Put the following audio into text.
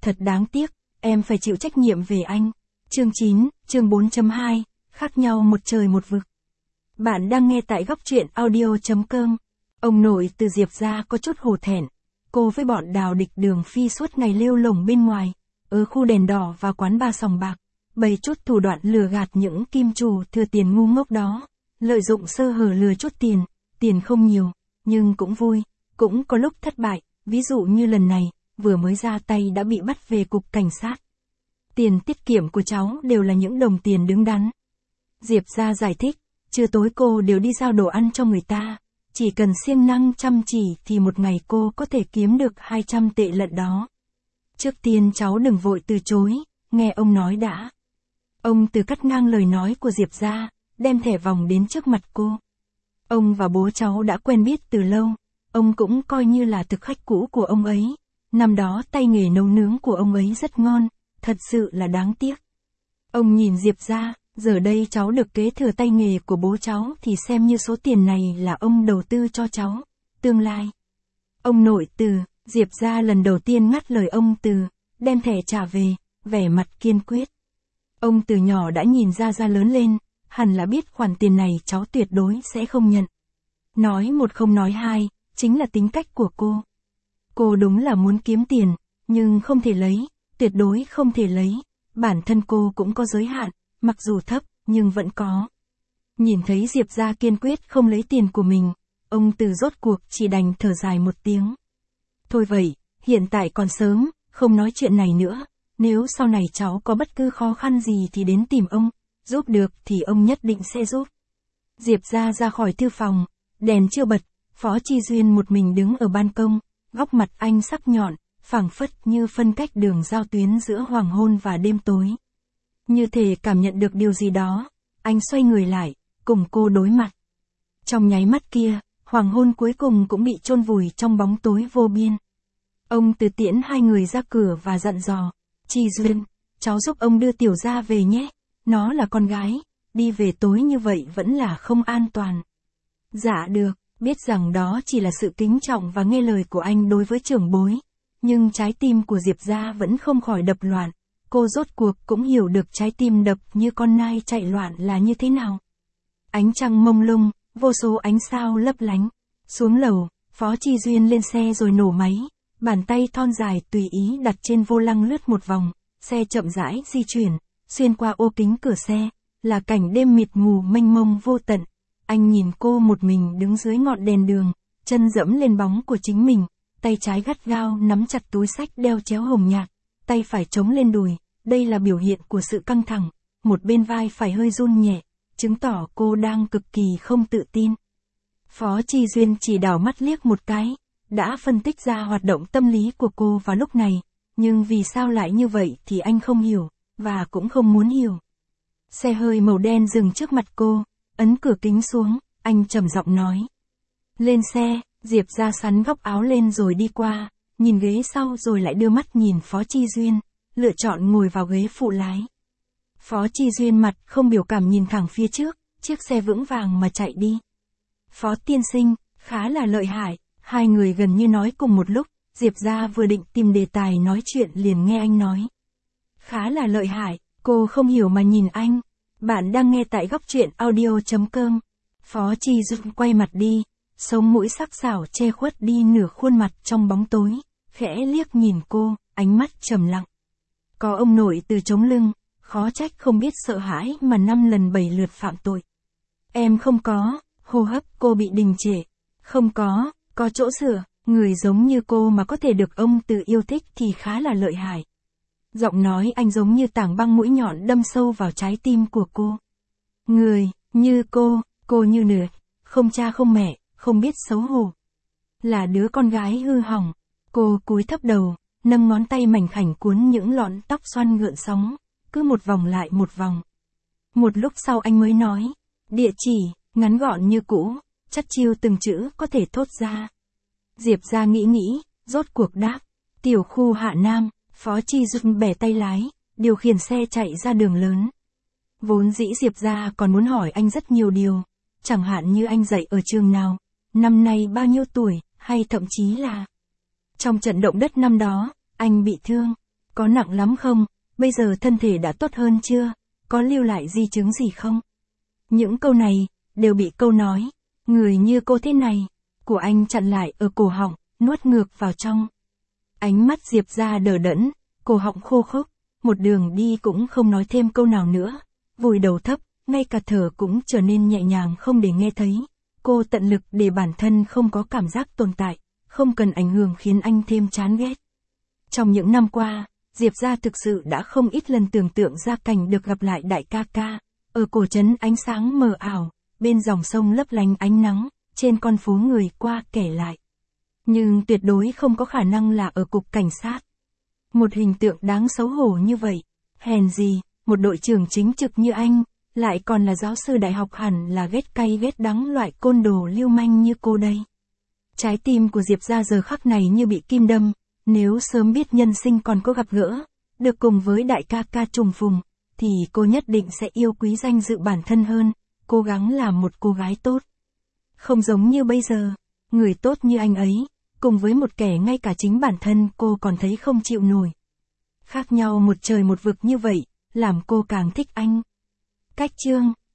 Thật đáng tiếc, em phải chịu trách nhiệm về anh. Chương 9, chương 4.2, khác nhau một trời một vực. Bạn đang nghe tại góc truyện audio.com. Ông nội từ Diệp ra có chút hổ thẹn. Cô với bọn Đào Địch Đường Phi suốt ngày lêu lổng bên ngoài, ở khu đèn đỏ và quán bar sòng bạc, bày chút thủ đoạn lừa gạt những kim chủ thừa tiền ngu ngốc đó, lợi dụng sơ hở lừa chút tiền không nhiều, nhưng cũng vui, cũng có lúc thất bại, ví dụ như lần này, vừa mới ra tay đã bị bắt về cục cảnh sát. Tiền tiết kiệm của cháu đều là những đồng tiền đứng đắn. Diệp ra giải thích, trưa tối cô đều đi giao đồ ăn cho người ta, chỉ cần siêng năng chăm chỉ thì một ngày cô có thể kiếm được 200 tệ lận đó. Trước tiên cháu đừng vội từ chối, nghe ông nói đã. Ông Từ cắt ngang lời nói của Diệp ra, đem thẻ vòng đến trước mặt cô. Ông và bố cháu đã quen biết từ lâu, ông cũng coi như là thực khách cũ của ông ấy. Năm đó tay nghề nấu nướng của ông ấy rất ngon, thật sự là đáng tiếc. Ông nhìn Diệp ra, giờ đây cháu được kế thừa tay nghề của bố cháu thì xem như số tiền này là ông đầu tư cho cháu, tương lai. Ông nội Từ, Diệp ra lần đầu tiên ngắt lời ông Từ, đem thẻ trả về, vẻ mặt kiên quyết. Ông từ nhỏ đã nhìn ra lớn lên, hẳn là biết khoản tiền này cháu tuyệt đối sẽ không nhận. Nói một không nói hai, chính là tính cách của cô. Cô đúng là muốn kiếm tiền, nhưng không thể lấy, tuyệt đối không thể lấy. Bản thân cô cũng có giới hạn, mặc dù thấp, nhưng vẫn có. Nhìn thấy Diệp ra kiên quyết không lấy tiền của mình, ông Từ rốt cuộc chỉ đành thở dài một tiếng. Thôi vậy, hiện tại còn sớm, không nói chuyện này nữa. Nếu sau này cháu có bất cứ khó khăn gì thì đến tìm ông, giúp được thì ông nhất định sẽ giúp. Diệp ra khỏi thư phòng, đèn chưa bật, Phó Chi Duyên một mình đứng ở ban công, góc mặt anh sắc nhọn, phảng phất như phân cách đường giao tuyến giữa hoàng hôn và đêm tối. Như thể cảm nhận được điều gì đó, anh xoay người lại, cùng cô đối mặt. Trong nháy mắt kia, hoàng hôn cuối cùng cũng bị chôn vùi trong bóng tối vô biên. Ông Từ tiễn hai người ra cửa và dặn dò, Chi Duyên, cháu giúp ông đưa Tiểu Gia về nhé, nó là con gái, đi về tối như vậy vẫn là không an toàn. Dạ được, biết rằng đó chỉ là sự kính trọng và nghe lời của anh đối với trưởng bối, nhưng trái tim của Diệp ra vẫn không khỏi đập loạn, cô rốt cuộc cũng hiểu được trái tim đập như con nai chạy loạn là như thế nào. Ánh trăng mông lung, vô số ánh sao lấp lánh, xuống lầu, Phó Chi Duyên lên xe rồi nổ máy. Bàn tay thon dài tùy ý đặt trên vô lăng lướt một vòng, xe chậm rãi di chuyển, xuyên qua ô kính cửa xe, là cảnh đêm mịt mù mênh mông vô tận. Anh nhìn cô một mình đứng dưới ngọn đèn đường, chân dẫm lên bóng của chính mình, tay trái gắt gao nắm chặt túi xách đeo chéo hồng nhạt, tay phải chống lên đùi, đây là biểu hiện của sự căng thẳng, một bên vai phải hơi run nhẹ, chứng tỏ cô đang cực kỳ không tự tin. Phó Chi Duyên chỉ đảo mắt liếc một cái, đã phân tích ra hoạt động tâm lý của cô vào lúc này, nhưng vì sao lại như vậy thì anh không hiểu, và cũng không muốn hiểu. Xe hơi màu đen dừng trước mặt cô, ấn cửa kính xuống, anh trầm giọng nói. Lên xe, Diệp ra sắn góc áo lên rồi đi qua, nhìn ghế sau rồi lại đưa mắt nhìn Phó Chi Duyên, lựa chọn ngồi vào ghế phụ lái. Phó Chi Duyên mặt không biểu cảm nhìn thẳng phía trước, chiếc xe vững vàng mà chạy đi. Phó tiên sinh, khá là lợi hại. Hai người gần như nói cùng một lúc, Diệp ra vừa định tìm đề tài nói chuyện liền nghe anh nói. Khá là lợi hại, cô không hiểu mà nhìn anh. Bạn đang nghe tại góc truyện audio.com. Phó Chi Duyên quay mặt đi, sống mũi sắc sảo che khuất đi nửa khuôn mặt trong bóng tối, khẽ liếc nhìn cô, ánh mắt trầm lặng. Có ông nội Từ chống lưng, khó trách không biết sợ hãi mà 5 lần 7 lượt phạm tội. Em không có, hô hấp cô bị đình trệ. Không có chỗ sửa, người giống như cô mà có thể được ông Từ yêu thích thì khá là lợi hại. Giọng nói anh giống như tảng băng mũi nhọn đâm sâu vào trái tim của cô. Người, như cô như nửa, không cha không mẹ, không biết xấu hổ. Là đứa con gái hư hỏng, cô cúi thấp đầu, nâng ngón tay mảnh khảnh cuốn những lọn tóc xoăn gợn sóng, cứ một vòng lại một vòng. Một lúc sau anh mới nói, địa chỉ, ngắn gọn như cũ. Chắt chiu từng chữ có thể thốt ra. Diệp ra nghĩ, rốt cuộc đáp. Tiểu khu Hạ Nam, Phó Chi Duyên bẻ tay lái, điều khiển xe chạy ra đường lớn. Vốn dĩ Diệp ra còn muốn hỏi anh rất nhiều điều, chẳng hạn như anh dạy ở trường nào, năm nay bao nhiêu tuổi, hay thậm chí là trong trận động đất năm đó, anh bị thương. Có nặng lắm không? Bây giờ thân thể đã tốt hơn chưa? Có lưu lại di chứng gì không? Những câu này, đều bị câu nói, người như cô thế này, của anh chặn lại ở cổ họng, nuốt ngược vào trong. Ánh mắt Diệp Gia đờ đẫn, cổ họng khô khốc, một đường đi cũng không nói thêm câu nào nữa, vùi đầu thấp, ngay cả thở cũng trở nên nhẹ nhàng không để nghe thấy. Cô tận lực để bản thân không có cảm giác tồn tại, không cần ảnh hưởng khiến anh thêm chán ghét. Trong những năm qua, Diệp Gia thực sự đã không ít lần tưởng tượng ra cảnh được gặp lại đại ca ca, ở cổ trấn ánh sáng mờ ảo, bên dòng sông lấp lánh ánh nắng, trên con phố người qua kẻ lại. Nhưng tuyệt đối không có khả năng là ở cục cảnh sát. Một hình tượng đáng xấu hổ như vậy, hèn gì, một đội trưởng chính trực như anh, lại còn là giáo sư đại học hẳn là ghét cay ghét đắng loại côn đồ lưu manh như cô đây. Trái tim của Diệp Gia giờ khắc này như bị kim đâm, nếu sớm biết nhân sinh còn có gặp gỡ, được cùng với đại ca ca trùng phùng, thì cô nhất định sẽ yêu quý danh dự bản thân hơn, cố gắng làm một cô gái tốt. Không giống như bây giờ, người tốt như anh ấy, cùng với một kẻ ngay cả chính bản thân cô còn thấy không chịu nổi. Khác nhau một trời một vực như vậy, làm cô càng thích anh. Cách chương